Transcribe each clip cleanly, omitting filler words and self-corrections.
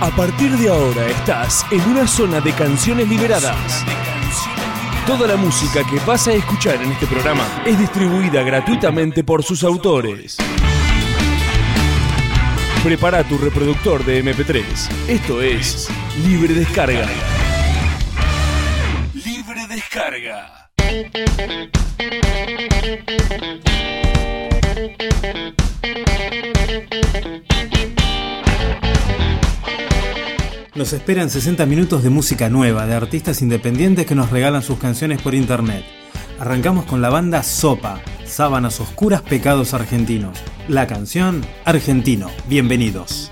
A partir de ahora estás en una zona de canciones liberadas. Toda la música que vas a escuchar en este programa es distribuida gratuitamente por sus autores. Prepara tu reproductor de MP3. Esto es Libre Descarga. Libre Descarga. Nos esperan 60 minutos de música nueva, de artistas independientes que nos regalan sus canciones por internet. Arrancamos con la banda Sopa, Sábanas Oscuras, Pecados Argentinos. La canción Argentino. Bienvenidos.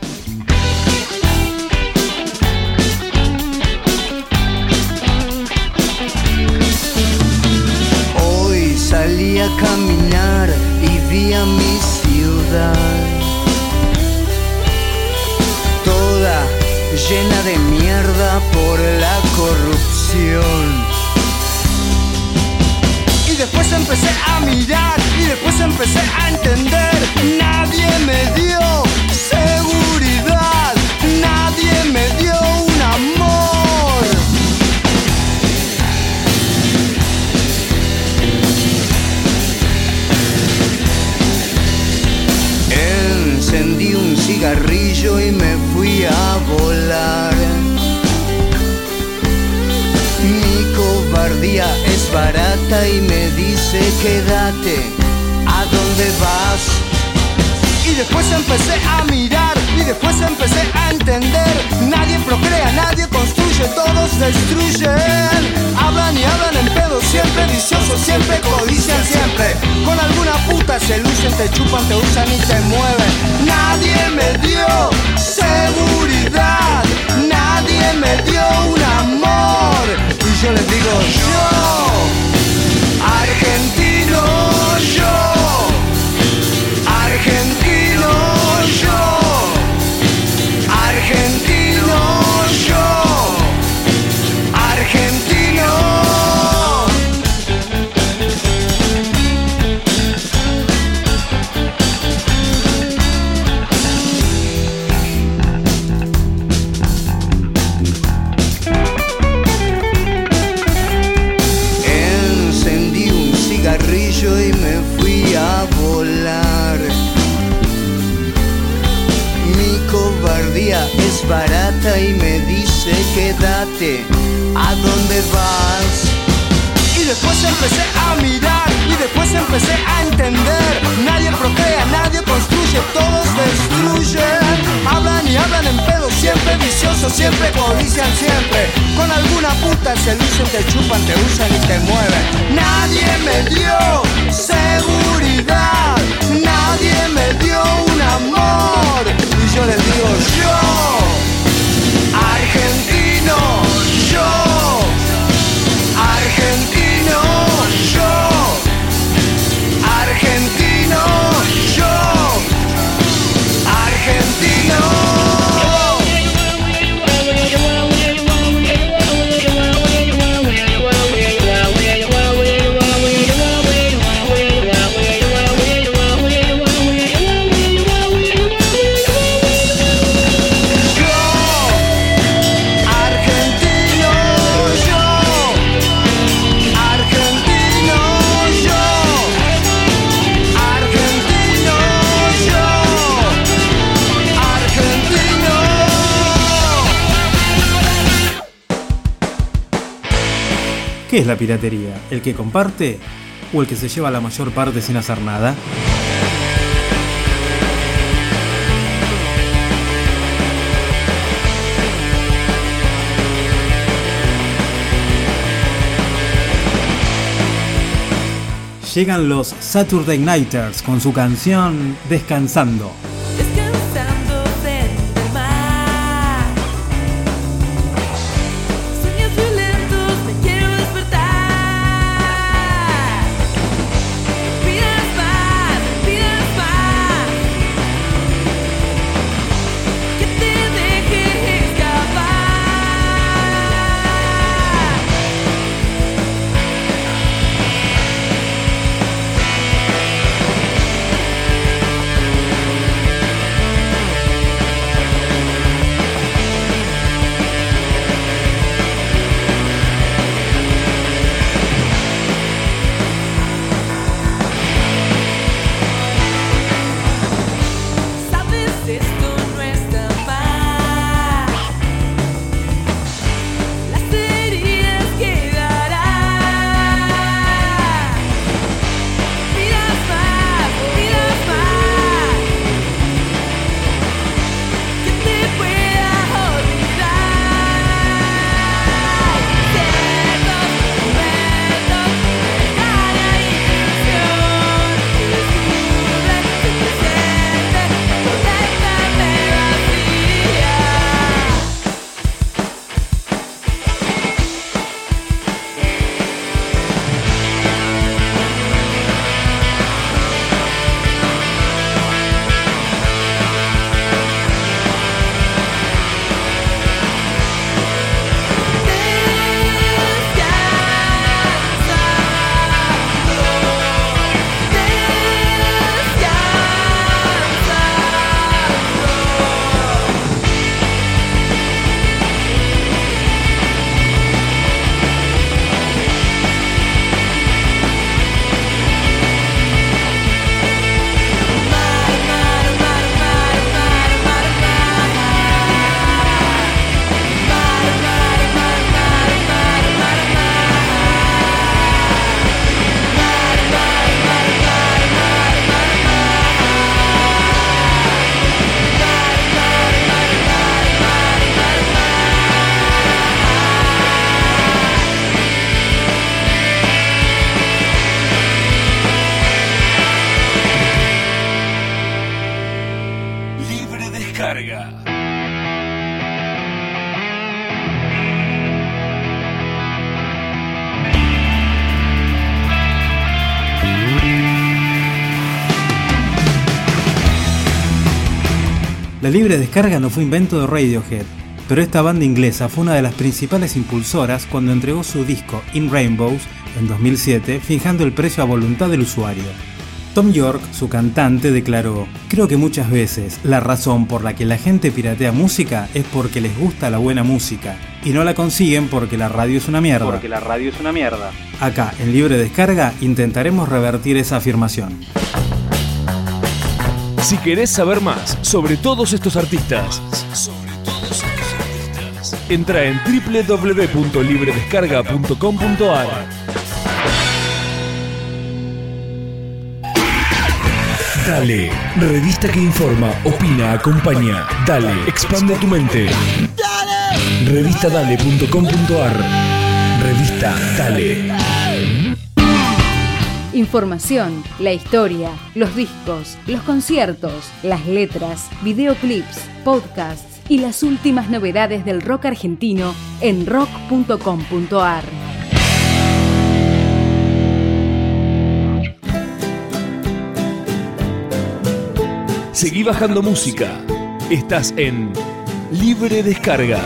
Hoy salí a caminar y vi a mi ciudad toda llena de mierda por la corrupción. Y después empecé a mirar y después empecé a entender. Nadie me dio seguridad, nadie me dio un amor. Encendí un cigarrillo y me fui a volar. Mi cobardía es barata y me dice quédate, ¿a dónde vas? Y después empecé a mirar y después empecé a entender. Nadie procrea, nadie construye, todos destruyen. Hablan y hablan en pedo, siempre viciosos, siempre codician, siempre. Con alguna puta se lucen, te chupan, te usan y te mueven. Nadie me dio seguridad, nadie me dio un amor. Y yo les digo yo, argentino yo, argentino yo, argentino yo, argentino. Encendí un cigarrillo y me fui a volar. Mi cobardía es barata y me dice quédate, ¿a dónde vas? Y después empecé a mirar y después empecé a entender. Nadie procrea, nadie construye, todos destruyen. Hablan y hablan en pedo, siempre viciosos, siempre codician, siempre. Con alguna puta se lucen, te chupan, te usan y te mueven. Nadie me dio seguridad, nadie me dio un amor. Y yo les digo yo, argentino yo, argentino yo, argentino yo, argentino. ¿Qué es la piratería? ¿El que comparte o el que se lleva la mayor parte sin hacer nada? Llegan los Saturday Nighters con su canción Descansando. Libre descarga. La libre descarga no fue invento de Radiohead, pero esta banda inglesa fue una de las principales impulsoras cuando entregó su disco In Rainbows en 2007, fijando el precio a voluntad del usuario. Thom Yorke, su cantante, declaró: "Creo que muchas veces la razón por la que la gente piratea música es porque les gusta la buena música y no la consiguen porque la radio es una mierda". Acá, en Libre Descarga, intentaremos revertir esa afirmación. Si querés saber más sobre todos estos artistas, entra en www.libredescarga.com.ar. Dale, revista que informa, opina, acompaña. Dale, expande tu mente. Revistadale.com.ar. Revista Dale. Información, la historia, los discos, los conciertos, las letras, videoclips, podcasts y las últimas novedades del rock argentino en rock.com.ar. Seguí bajando música. Estás en Libre Descarga.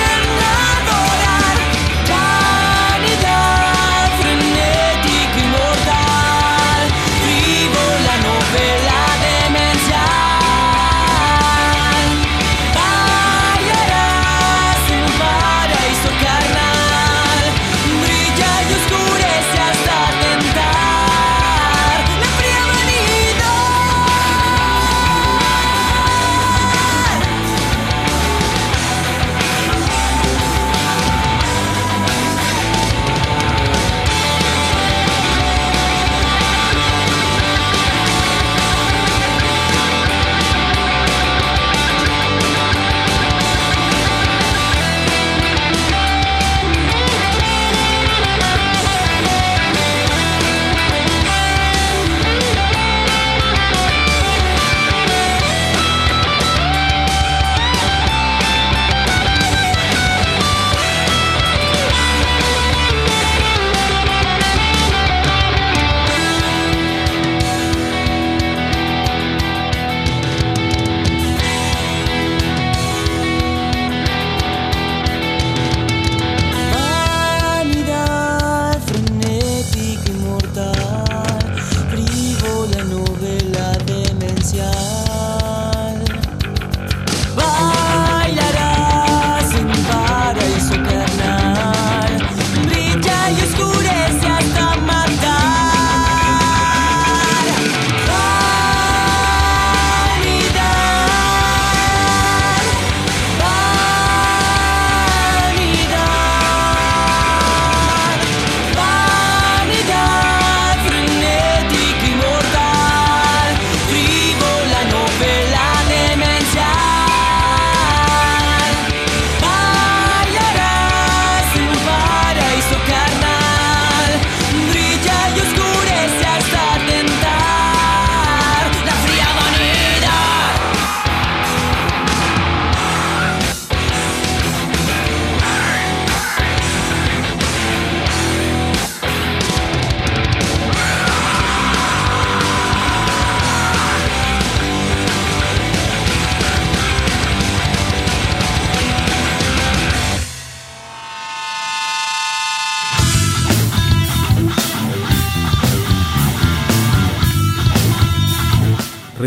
Frenético y mortal.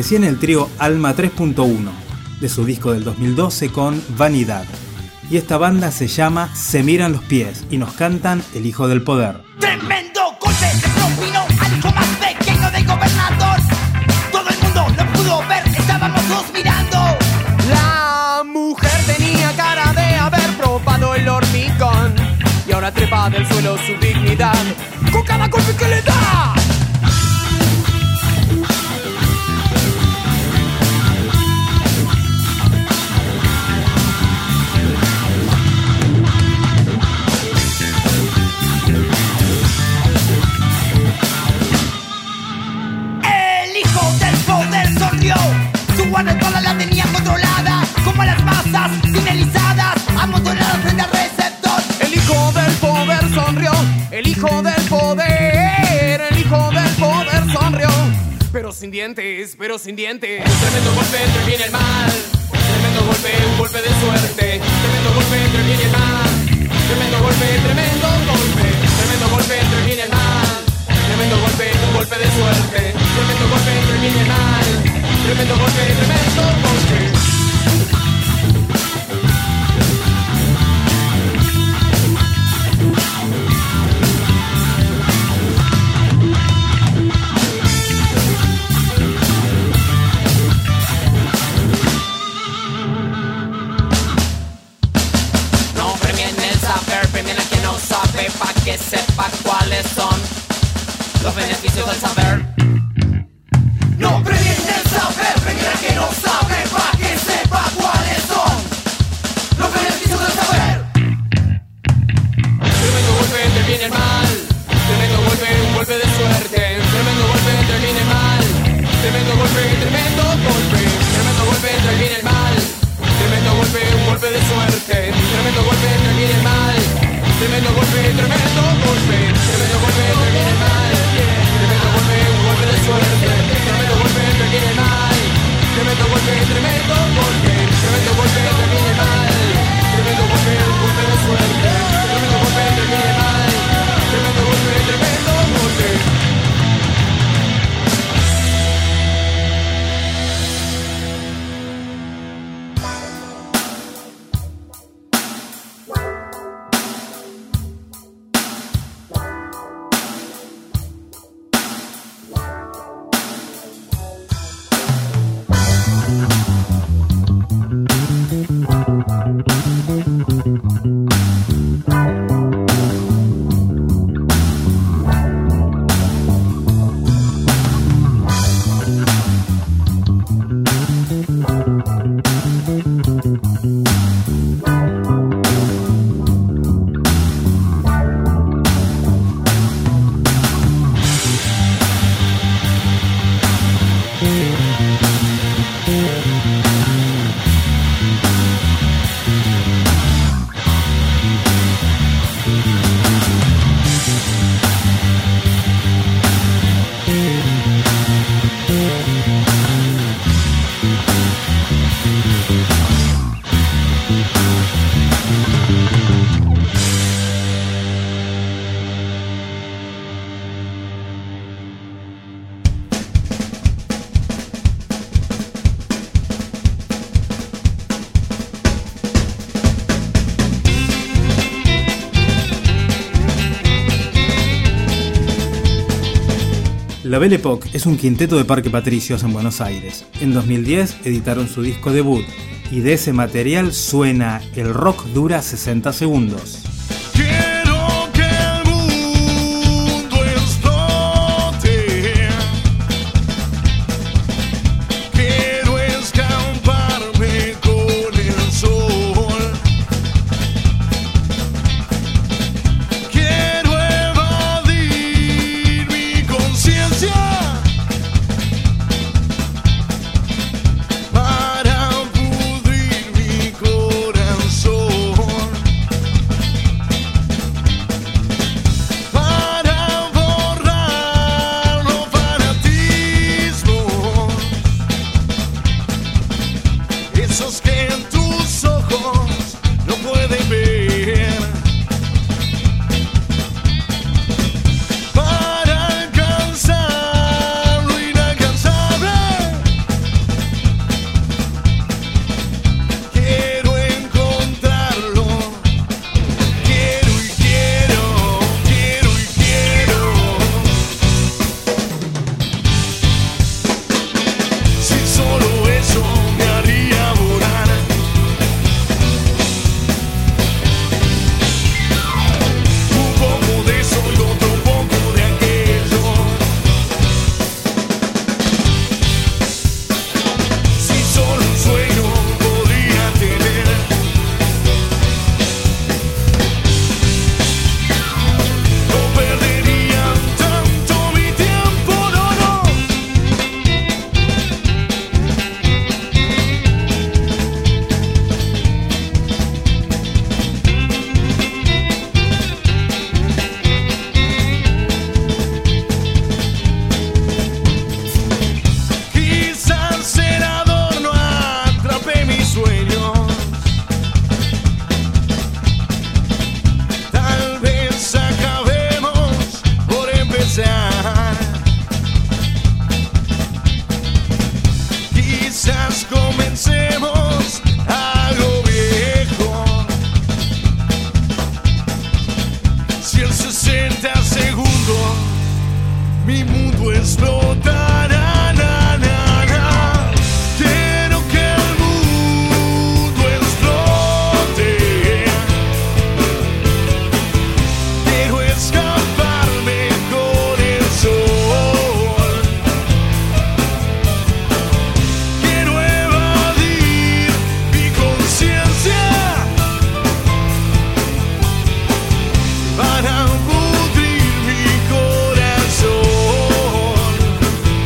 recién el trío Alma 3.1, de su disco del 2012 con Vanidad. Y esta banda se llama Se Miran los Pies y nos cantan El Hijo del Poder. Tremendo golpe le propinó al hijo más pequeño del gobernador. Todo el mundo lo pudo ver, estábamos todos mirando. La mujer tenía cara de haber probado el hormigón y ahora trepa del suelo su dignidad con cada golpe que le da. Su guardaespaldas la tenía controlada, como las masas finalizadas, amontonadas frente al receptor. El hijo del poder sonrió, el hijo del poder, el hijo del poder sonrió. Pero sin dientes, pero sin dientes. Un tremendo golpe entre el bien y el mal. Tremendo golpe, un golpe de suerte. Tremendo golpe entre el bien y el mal. Tremendo golpe, tremendo golpe. Tremendo golpe entre el bien y el mal. Tremendo golpe, un golpe de suerte. Tremendo golpe entre el bien y el mal. Tremendo golpe, tremendo golpe. No premien el saber, premien a quien no sabe, pa' que sepa cuáles son los beneficios del saber. No premien el saber, premien a quien no sabe, pa' que sepa cuáles son los beneficios del saber. Tremendo golpe entre el bien y el mal. Tremendo golpe, un golpe de suerte. Tremendo golpe entre el bien y el mal. Tremendo golpe, tremendo golpe. Tremendo golpe entre el bien y el mal. Tremendo golpe, un golpe de suerte. Tremendo golpe entre el bien y el mal. Tremendo golpe, tremendo golpe. Tremendo golpe entre el bien y el mal. Tremendo golpe, un golpe de suerte. Tremendo golpe entre el bien y el mal. Tremendo golpe, tremendo golpe. Tremendo golpe entre el bien y el mal. Tremendo golpe, un golpe de suerte. Tremendo golpe entre el bien y el mal. Tremendo golpe, tremendo golpe. La Belle Époque es un quinteto de Parque Patricios en Buenos Aires. En 2010 editaron su disco debut y de ese material suena El rock dura 60 segundos. mi mundo explotará. Quiero que el mundo explote. Quiero escaparme con el sol. Quiero evadir mi conciencia para pudrir mi corazón.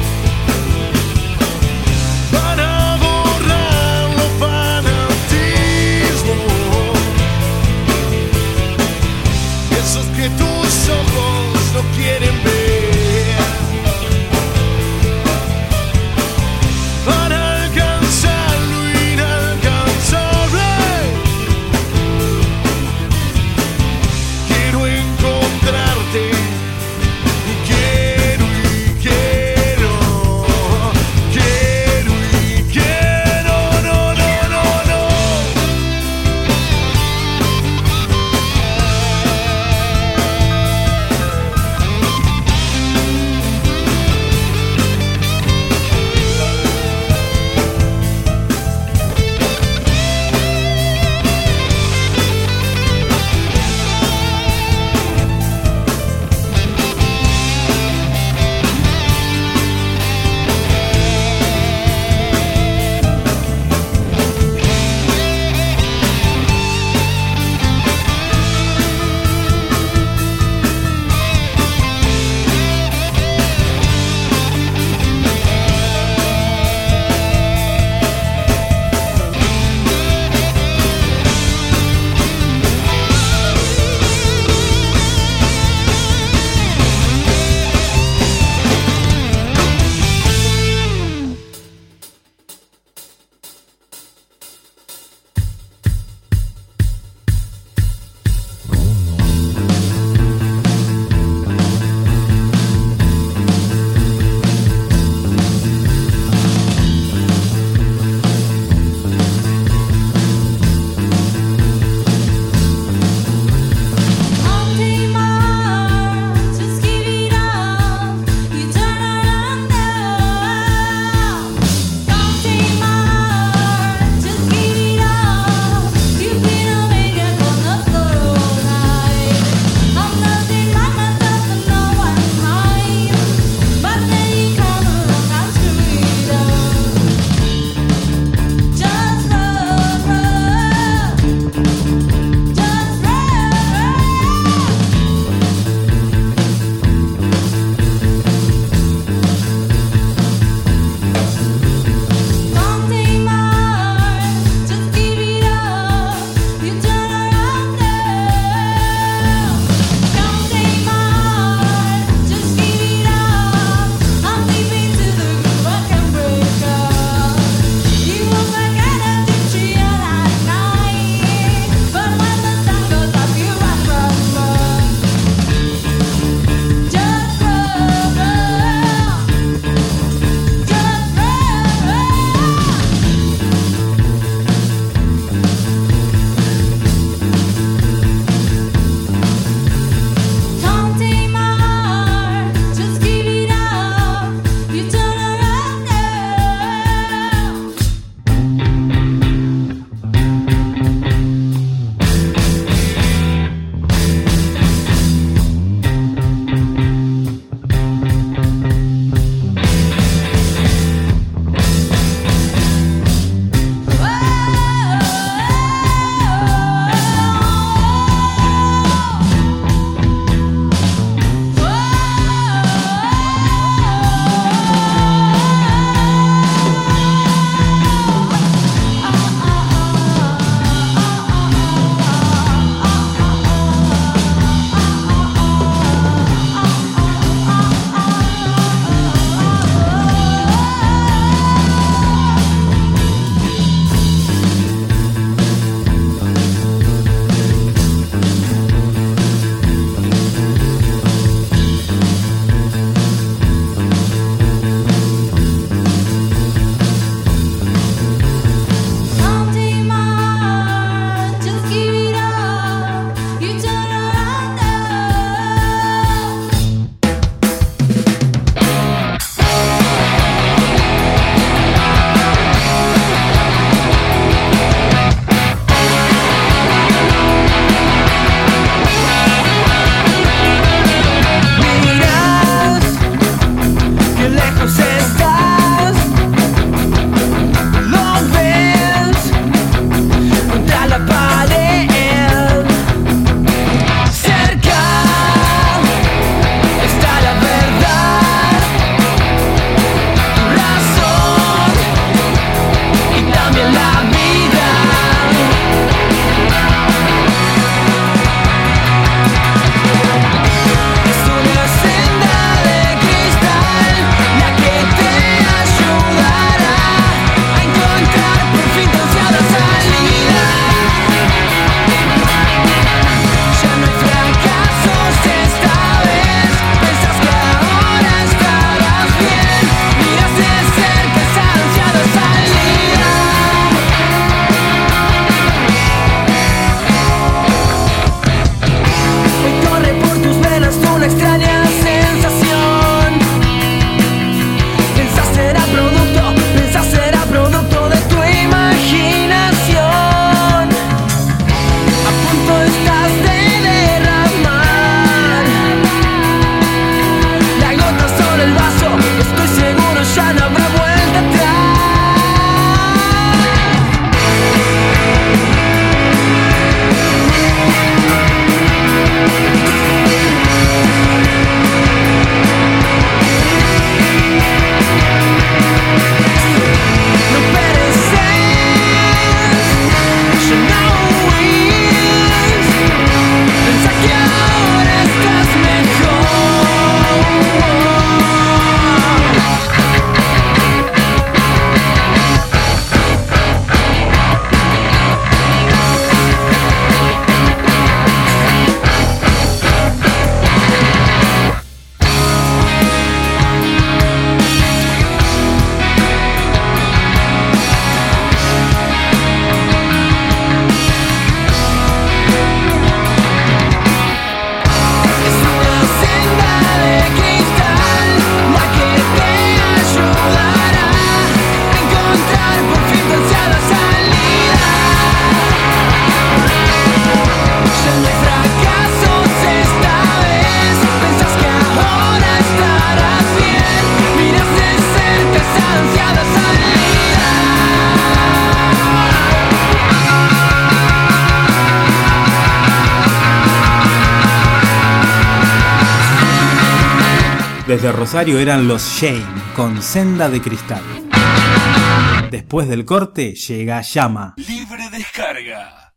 Desde Rosario eran los Shame con Senda de Cristal. Después del corte llega Llama. Libre descarga.